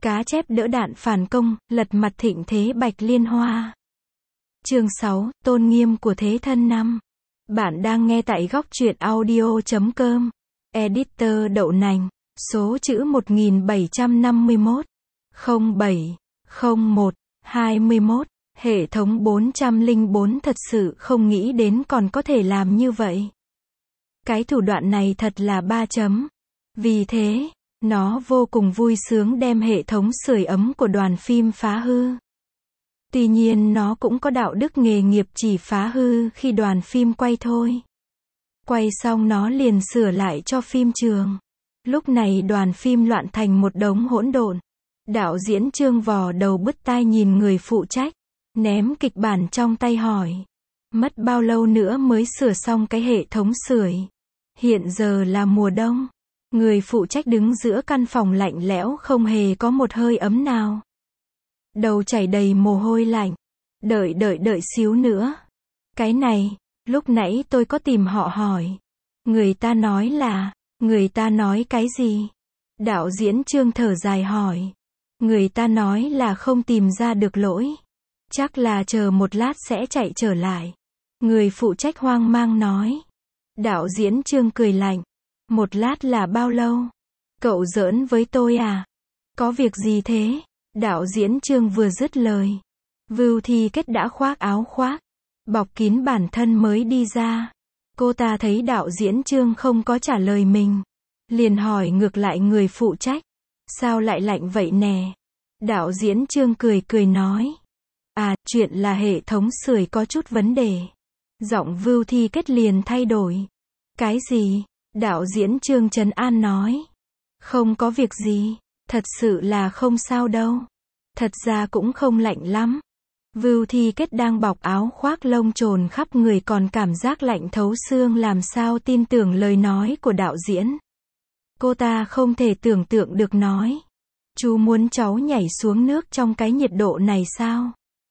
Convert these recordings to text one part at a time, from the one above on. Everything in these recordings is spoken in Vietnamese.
Cá chép đỡ đạn phản công, lật mặt thịnh thế Bạch Liên Hoa. Chương 6, tôn nghiêm của thế thân năm. Bạn đang nghe tại góc truyện audio.com. Editor Đậu Nành. Số chữ 1751. 07. 01. 21. Hệ thống 404 thật sự không nghĩ đến còn có thể làm như vậy. Cái thủ đoạn này thật là 3 chấm. Vì thế, nó vô cùng vui sướng đem hệ thống sưởi ấm của đoàn phim phá hư. Tuy nhiên nó cũng có đạo đức nghề nghiệp chỉ phá hư khi đoàn phim quay thôi. Quay xong nó liền sửa lại cho phim trường. Lúc này đoàn phim loạn thành một đống hỗn độn. Đạo diễn Trương vò đầu bứt tai nhìn người phụ trách, ném kịch bản trong tay hỏi. Mất bao lâu nữa mới sửa xong cái hệ thống sưởi? Hiện giờ là mùa đông. Người phụ trách đứng giữa căn phòng lạnh lẽo không hề có một hơi ấm nào. Đầu chảy đầy mồ hôi lạnh. Đợi xíu nữa. Cái này, lúc nãy tôi có tìm họ hỏi. Người ta nói cái gì? Đạo diễn Trương thở dài hỏi. Người ta nói là không tìm ra được lỗi. Chắc là chờ một lát sẽ chạy trở lại. Người phụ trách hoang mang nói. Đạo diễn Trương cười lạnh. Một lát là bao lâu? Cậu giỡn với tôi à? Có việc gì thế? Đạo diễn Trương vừa dứt lời. Vưu Thi Kết đã khoác áo khoác, bọc kín bản thân mới đi ra. Cô ta thấy đạo diễn Trương không có trả lời mình. Liền hỏi ngược lại người phụ trách. Sao lại lạnh vậy nè? Đạo diễn Trương cười nói. À, chuyện là hệ thống sưởi có chút vấn đề. Giọng Vưu Thi Kết liền thay đổi. Cái gì? Đạo diễn Trương trấn an nói. Không có việc gì. Thật sự là không sao đâu. Thật ra cũng không lạnh lắm. Vưu Thi Kết đang bọc áo khoác lông trồn khắp người còn cảm giác lạnh thấu xương làm sao tin tưởng lời nói của đạo diễn. Cô ta không thể tưởng tượng được nói. Chú muốn cháu nhảy xuống nước trong cái nhiệt độ này sao?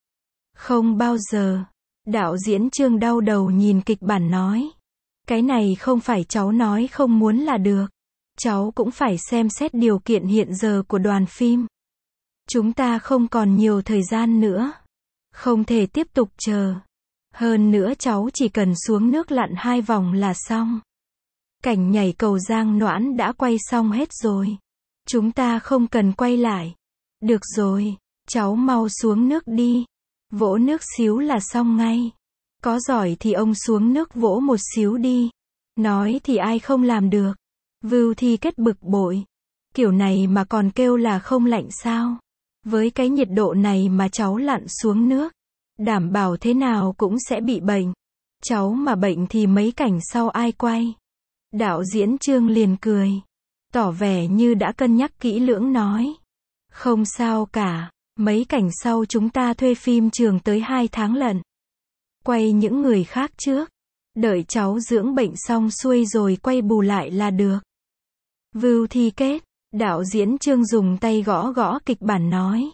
Không bao giờ. Đạo diễn Trương đau đầu nhìn kịch bản nói. Cái này không phải cháu nói không muốn là được. Cháu cũng phải xem xét điều kiện hiện giờ của đoàn phim. Chúng ta không còn nhiều thời gian nữa. Không thể tiếp tục chờ. Hơn nữa cháu chỉ cần xuống nước lặn 2 vòng là xong. Cảnh nhảy cầu Giang Noãn đã quay xong hết rồi. Chúng ta không cần quay lại. Được rồi, cháu mau xuống nước đi. Vỗ nước xíu là xong ngay. Có giỏi thì ông xuống nước vỗ một xíu đi. Nói thì ai không làm được. Vưu Thi Kết bực bội. Kiểu này mà còn kêu là không lạnh sao? Với cái nhiệt độ này mà cháu lặn xuống nước, đảm bảo thế nào cũng sẽ bị bệnh. Cháu mà bệnh thì mấy cảnh sau ai quay? Đạo diễn Trương liền cười, tỏ vẻ như đã cân nhắc kỹ lưỡng nói. Không sao cả, mấy cảnh sau chúng ta thuê phim trường tới 2 tháng lận. Quay những người khác trước. Đợi cháu dưỡng bệnh xong xuôi rồi quay bù lại là được. Vưu Thi Kết. Đạo diễn Trương dùng tay gõ kịch bản nói.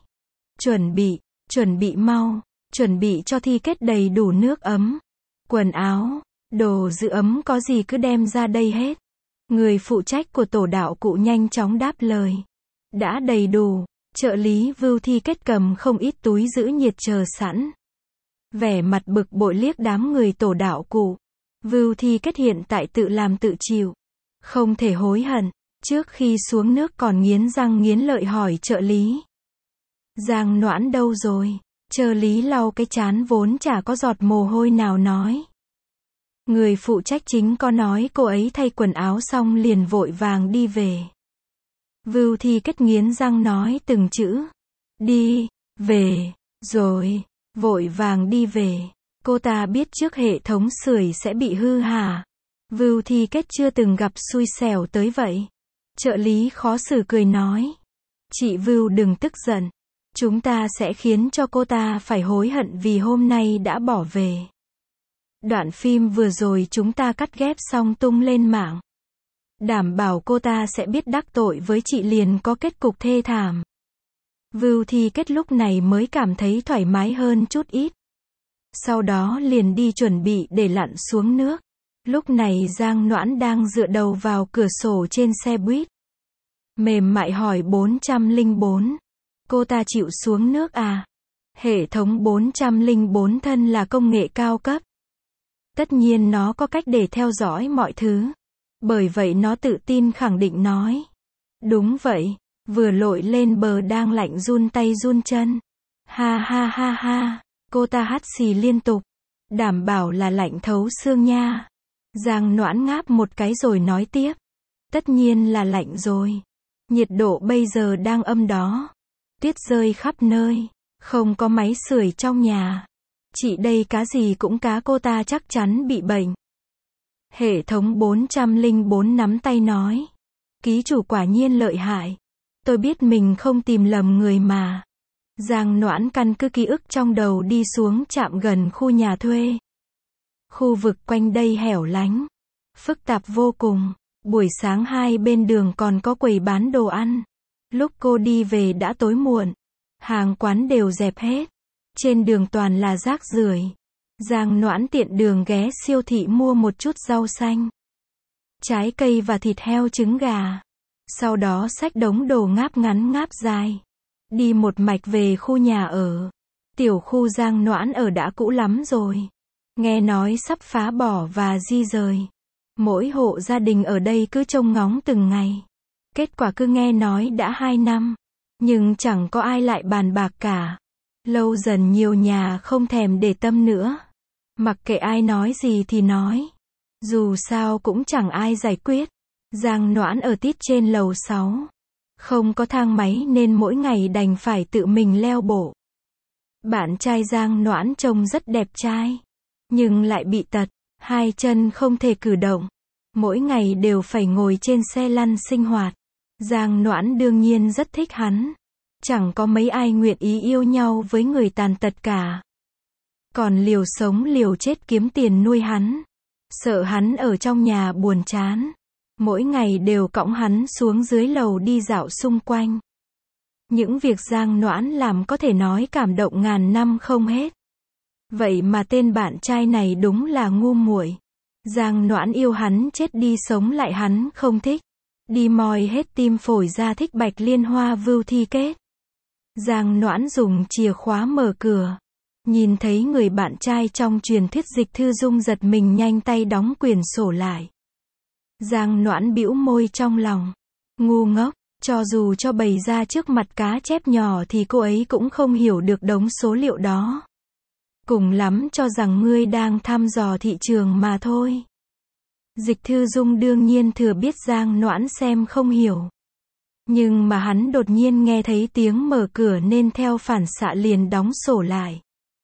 Chuẩn bị mau. Chuẩn bị cho Thi Kết đầy đủ nước ấm. Quần áo, đồ giữ ấm có gì cứ đem ra đây hết. Người phụ trách của tổ đạo cụ nhanh chóng đáp lời. Đã đầy đủ. Trợ lý Vưu Thi Kết cầm không ít túi giữ nhiệt chờ sẵn. Vẻ mặt bực bội liếc đám người tổ đạo cụ. Vưu Thi Kết hiện tại tự làm tự chịu. Không thể hối hận. Trước khi xuống nước còn nghiến răng nghiến lợi hỏi trợ lý. Giang Noãn đâu rồi? Trợ lý lau cái trán vốn chả có giọt mồ hôi nào nói. Người phụ trách chính có nói cô ấy thay quần áo xong liền vội vàng đi về. Vưu Thi Kết nghiến răng nói từng chữ. Đi, về, rồi, vội vàng đi về. Cô ta biết trước hệ thống sưởi sẽ bị hư hả. Vưu Thi Kết chưa từng gặp xui xẻo tới vậy. Trợ lý khó xử cười nói. Chị Vưu đừng tức giận. Chúng ta sẽ khiến cho cô ta phải hối hận vì hôm nay đã bỏ về. Đoạn phim vừa rồi chúng ta cắt ghép xong tung lên mạng. Đảm bảo cô ta sẽ biết đắc tội với chị liền có kết cục thê thảm. Vưu Thi Kết lúc này mới cảm thấy thoải mái hơn chút ít. Sau đó liền đi chuẩn bị để lặn xuống nước. Lúc này Giang Noãn đang dựa đầu vào cửa sổ trên xe buýt. Mềm mại hỏi 404. Cô ta chịu xuống nước à? Hệ thống 404 thân là công nghệ cao cấp. Tất nhiên nó có cách để theo dõi mọi thứ. Bởi vậy nó tự tin khẳng định nói. Đúng vậy, vừa lội lên bờ đang lạnh run tay run chân. Ha ha ha ha, cô ta hắt xì liên tục. Đảm bảo là lạnh thấu xương nha. Giang Noãn ngáp một cái rồi nói tiếp. Tất nhiên là lạnh rồi. Nhiệt độ bây giờ đang âm đó. Tuyết rơi khắp nơi. Không có máy sưởi trong nhà. Chị đây cá gì cũng cá, cô ta chắc chắn bị bệnh. Hệ thống 404 nắm tay nói. Ký chủ quả nhiên lợi hại. Tôi biết mình không tìm lầm người mà. Giang Noãn căn cứ ký ức trong đầu đi xuống trạm gần khu nhà thuê. Khu vực quanh đây hẻo lánh. Phức tạp vô cùng. Buổi sáng hai bên đường còn có quầy bán đồ ăn. Lúc cô đi về đã tối muộn. Hàng quán đều dẹp hết. Trên đường toàn là rác rưởi. Giang Noãn tiện đường ghé siêu thị mua một chút rau xanh, trái cây và thịt heo trứng gà. Sau đó xách đống đồ ngáp ngắn ngáp dài. Đi một mạch về khu nhà ở. Tiểu khu Giang Noãn ở đã cũ lắm rồi. Nghe nói sắp phá bỏ và di rời. Mỗi hộ gia đình ở đây cứ trông ngóng từng ngày. Kết quả cứ nghe nói đã 2 năm. Nhưng chẳng có ai lại bàn bạc cả. Lâu dần nhiều nhà không thèm để tâm nữa. Mặc kệ ai nói gì thì nói. Dù sao cũng chẳng ai giải quyết. Giang Noãn ở tít trên lầu 6. Không có thang máy nên mỗi ngày đành phải tự mình leo bộ. Bạn trai Giang Noãn trông rất đẹp trai. Nhưng lại bị tật. 2 chân không thể cử động. Mỗi ngày đều phải ngồi trên xe lăn sinh hoạt. Giang Noãn đương nhiên rất thích hắn. Chẳng có mấy ai nguyện ý yêu nhau với người tàn tật cả. Còn liều sống liều chết kiếm tiền nuôi hắn. Sợ hắn ở trong nhà buồn chán. Mỗi ngày đều cõng hắn xuống dưới lầu đi dạo xung quanh. Những việc Giang Noãn làm có thể nói cảm động ngàn năm không hết. Vậy mà tên bạn trai này đúng là ngu muội. Giang Noãn yêu hắn chết đi sống lại hắn không thích. Đi moi hết tim phổi ra thích Bạch Liên Hoa vưu thi kết. Giang Noãn dùng chìa khóa mở cửa. Nhìn thấy người bạn trai trong truyền thuyết Dịch Thư Dung giật mình nhanh tay đóng quyển sổ lại. Giang Noãn bĩu môi trong lòng. Ngu ngốc, cho dù cho bày ra trước mặt cá chép nhỏ thì cô ấy cũng không hiểu được đống số liệu đó. Cùng lắm cho rằng ngươi đang thăm dò thị trường mà thôi. Dịch Thư Dung đương nhiên thừa biết Giang Noãn xem không hiểu. Nhưng mà hắn đột nhiên nghe thấy tiếng mở cửa nên theo phản xạ liền đóng sổ lại.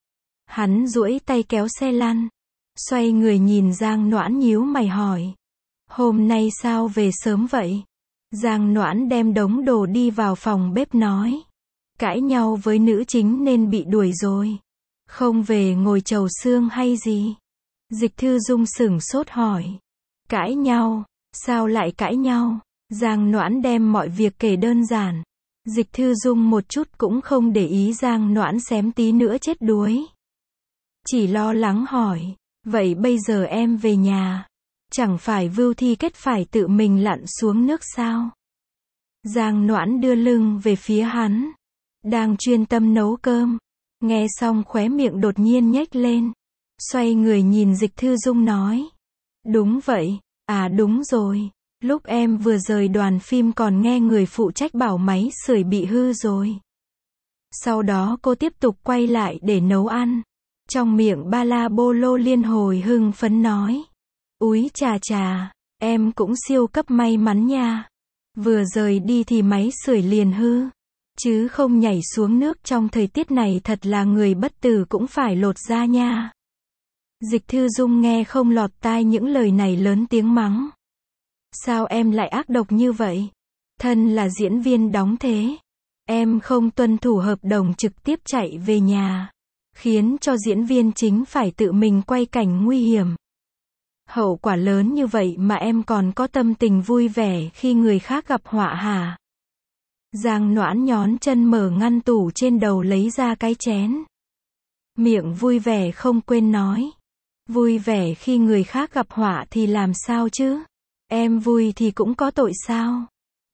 Hắn duỗi tay kéo xe lăn. Xoay người nhìn Giang Noãn nhíu mày hỏi. Hôm nay sao về sớm vậy? Giang Noãn đem đống đồ đi vào phòng bếp nói. Cãi nhau với nữ chính nên bị đuổi rồi. Không về ngồi chầu xương hay gì? Dịch Thư Dung sửng sốt hỏi. Cãi nhau? Sao lại cãi nhau? Giang Noãn đem mọi việc kể đơn giản. Dịch Thư Dung một chút cũng không để ý Giang Noãn xém tí nữa chết đuối. Chỉ lo lắng hỏi. Vậy bây giờ em về nhà. Chẳng phải vưu thi kết phải tự mình lặn xuống nước sao? Giang Noãn đưa lưng về phía hắn. Đang chuyên tâm nấu cơm. Nghe xong khóe miệng đột nhiên nhếch lên. Xoay người nhìn Dịch Thư Dung nói. Đúng vậy. À đúng rồi. Lúc em vừa rời đoàn phim còn nghe người phụ trách bảo máy sưởi bị hư rồi. Sau đó cô tiếp tục quay lại để nấu ăn. Trong miệng ba la bô lô liên hồi hưng phấn nói. Úi chà chà, em cũng siêu cấp may mắn nha. Vừa rời đi thì máy sưởi liền hư. Chứ không nhảy xuống nước trong thời tiết này thật là người bất tử cũng phải lột da nha. Dịch Thư Dung nghe không lọt tai những lời này lớn tiếng mắng. Sao em lại ác độc như vậy? Thân là diễn viên đóng thế. Em không tuân thủ hợp đồng trực tiếp chạy về nhà. Khiến cho diễn viên chính phải tự mình quay cảnh nguy hiểm. Hậu quả lớn như vậy mà em còn có tâm tình vui vẻ khi người khác gặp họa hả? Giang Noãn nhón chân mở ngăn tủ trên đầu lấy ra cái chén. Miệng vui vẻ không quên nói. Vui vẻ khi người khác gặp họa thì làm sao chứ? Em vui thì cũng có tội sao?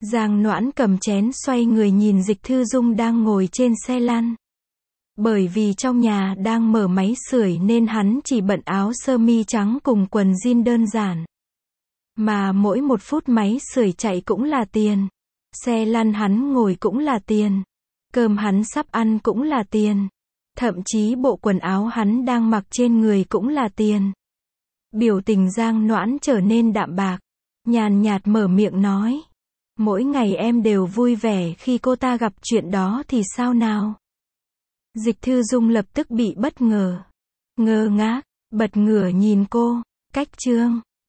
Giang Noãn cầm chén xoay người nhìn Dịch Thư Dung đang ngồi trên xe lăn. Bởi vì trong nhà đang mở máy sưởi nên hắn chỉ bận áo sơ mi trắng cùng quần jean đơn giản. Mà mỗi một phút máy sưởi chạy cũng là tiền. Xe lăn hắn ngồi cũng là tiền. Cơm hắn sắp ăn cũng là tiền. Thậm chí bộ quần áo hắn đang mặc trên người cũng là tiền. Biểu tình Giang Noãn trở nên đạm bạc. Nhàn nhạt mở miệng nói. Mỗi ngày em đều vui vẻ khi cô ta gặp chuyện đó thì sao nào? Dịch Thư Dung lập tức bị bất ngờ. Ngơ ngác, bật ngửa nhìn cô. Cách chương